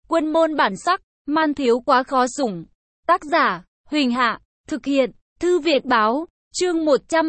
Quân môn bản sắc, man thiếu quá khó sủng. Tác giả, Huỳnh Hạ, thực hiện, Thư Viện Báo, chương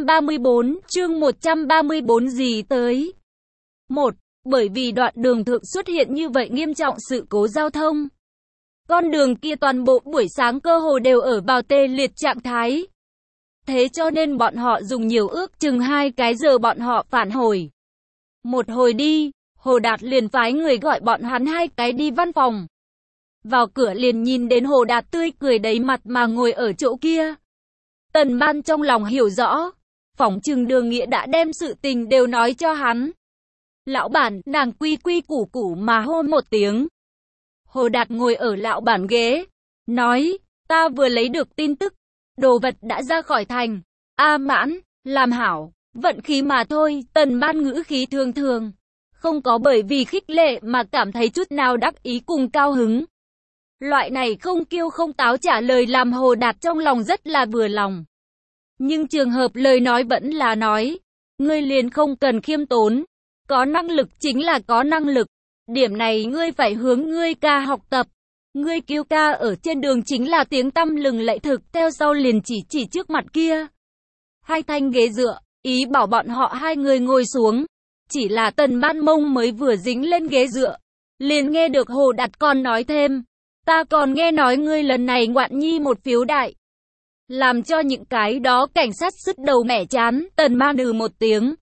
134 gì tới. 1. Bởi vì đoạn đường thượng xuất hiện như vậy nghiêm trọng sự cố giao thông. Con đường kia toàn bộ buổi sáng cơ hồ đều ở vào tê liệt trạng thái. Thế cho nên bọn họ dùng nhiều ước chừng 2 cái giờ bọn họ phản hồi. Một hồi đi, Hồ Đạt liền phái người gọi bọn hắn 2 cái đi văn phòng. Vào cửa liền nhìn đến Hồ Đạt tươi cười đầy mặt mà ngồi ở chỗ kia. Tần Ban trong lòng hiểu rõ, phỏng chừng Đường Nghĩa đã đem sự tình đều nói cho hắn. Lão bản, nàng quy quy củ củ mà hô một tiếng. Hồ Đạt ngồi ở lão bản ghế, nói, ta vừa lấy được tin tức, đồ vật đã ra khỏi thành. A Mãn, làm hảo, vận khí mà thôi. Tần Ban ngữ khí thường thường, không có bởi vì khích lệ mà cảm thấy chút nào đắc ý cùng cao hứng. Loại này không kiêu không táo trả lời làm Hồ Đạt trong lòng rất là vừa lòng. Nhưng trường hợp lời nói vẫn là nói, ngươi liền không cần khiêm tốn, có năng lực chính là có năng lực. Điểm này ngươi phải hướng ngươi ca học tập. Ngươi kiêu ca ở trên đường chính là tiếng tăm lừng lẫy thực, theo sau liền chỉ trước mặt kia 2 thanh ghế dựa, ý bảo bọn họ 2 người ngồi xuống. Chỉ là Tần Ban mông mới vừa dính lên ghế dựa, liền nghe được Hồ Đạt còn nói thêm, ta còn nghe nói ngươi lần này ngoạn nhi một phiếu đại, làm cho những cái đó cảnh sát sứt đầu mẻ chán. Tần Ban một tiếng,